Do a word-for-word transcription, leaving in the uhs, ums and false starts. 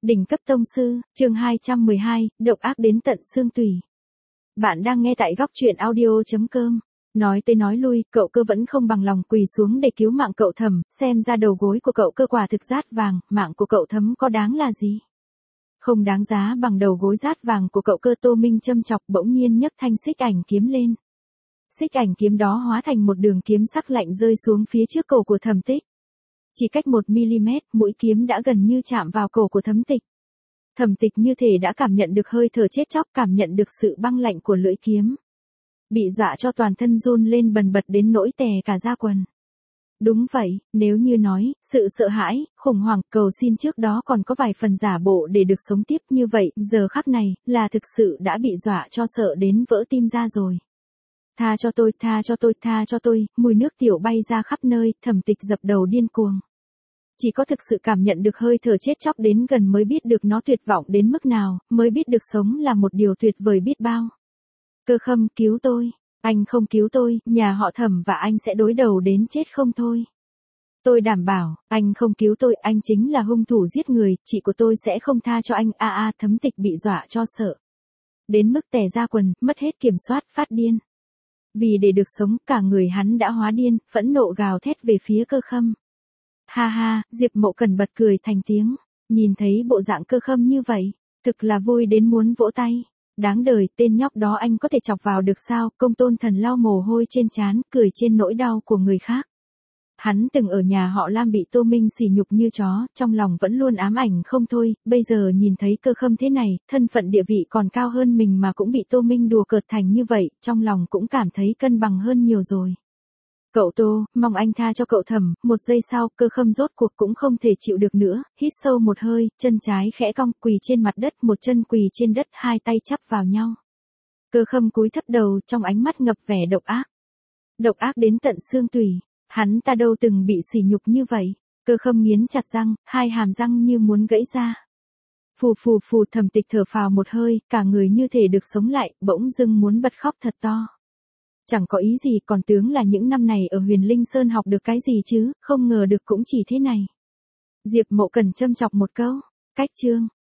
Đỉnh cấp tông sư, chương hai trăm mười hai, độc ác đến tận xương tủy. Bạn đang nghe tại góc truyện audio chấm com. Nói tới nói lui, cậu Cơ vẫn không bằng lòng quỳ xuống để cứu mạng cậu Thẩm, xem ra đầu gối của cậu Cơ quả thực rát vàng, mạng của cậu Thấm có đáng là gì? Không đáng giá bằng đầu gối rát vàng của cậu Cơ. Tô Minh châm chọc bỗng nhiên nhấc thanh xích ảnh kiếm lên. Xích ảnh kiếm đó hóa thành một đường kiếm sắc lạnh rơi xuống phía trước cổ của Thẩm Tích. Chỉ cách một mi-li-mét, mũi kiếm đã gần như chạm vào cổ của Thẩm Tịch. Thẩm Tịch như thể đã cảm nhận được hơi thở chết chóc, cảm nhận được sự băng lạnh của lưỡi kiếm. Bị dọa cho toàn thân run lên bần bật đến nỗi tè cả da quần. Đúng vậy, nếu như nói, sự sợ hãi, khủng hoảng, cầu xin trước đó còn có vài phần giả bộ để được sống tiếp, như vậy, giờ khắc này, là thực sự đã bị dọa cho sợ đến vỡ tim ra rồi. Tha cho tôi, tha cho tôi, tha cho tôi, mùi nước tiểu bay ra khắp nơi, Thẩm Tịch dập đầu điên cuồng. Chỉ có thực sự cảm nhận được hơi thở chết chóc đến gần mới biết được nó tuyệt vọng đến mức nào, mới biết được sống là một điều tuyệt vời biết bao. Cơ Khâm, cứu tôi, anh không cứu tôi, nhà họ Thẩm và anh sẽ đối đầu đến chết không thôi. Tôi đảm bảo, anh không cứu tôi, anh chính là hung thủ giết người, chị của tôi sẽ không tha cho anh. A a, Thẩm Tịch bị dọa cho sợ. Đến mức tè ra quần, mất hết kiểm soát, phát điên. Vì để được sống, cả người hắn đã hóa điên, phẫn nộ gào thét về phía Cơ Khâm. Ha ha, Diệp Mộ Cần bật cười thành tiếng, nhìn thấy bộ dạng Cơ Khâm như vậy, thực là vui đến muốn vỗ tay. Đáng đời, tên nhóc đó anh có thể chọc vào được sao? Công Tôn Thần lau mồ hôi trên trán, cười trên nỗi đau của người khác. Hắn từng ở nhà họ Lam bị Tô Minh sỉ nhục như chó, trong lòng vẫn luôn ám ảnh không thôi, bây giờ nhìn thấy Cơ Khâm thế này, thân phận địa vị còn cao hơn mình mà cũng bị Tô Minh đùa cợt thành như vậy, trong lòng cũng cảm thấy cân bằng hơn nhiều rồi. Cậu Tô, mong anh tha cho cậu Thẩm. Một giây sau, Cơ Khâm rốt cuộc cũng không thể chịu được nữa, hít sâu một hơi, chân trái khẽ cong, quỳ trên mặt đất, một chân quỳ trên đất, hai tay chắp vào nhau. Cơ Khâm cúi thấp đầu, trong ánh mắt ngập vẻ độc ác. Độc ác đến tận xương tủy, hắn ta đâu từng bị sỉ nhục như vậy. Cơ Khâm nghiến chặt răng, hai hàm răng như muốn gãy ra. Phù phù phù, Thẩm Tịch thở phào một hơi, cả người như thể được sống lại, bỗng dưng muốn bật khóc thật to. Chẳng có ý gì, còn tướng là những năm này ở Huyền Linh Sơn học được cái gì chứ, không ngờ được cũng chỉ thế này. Diệp Mộ Cần châm chọc một câu, cách chương.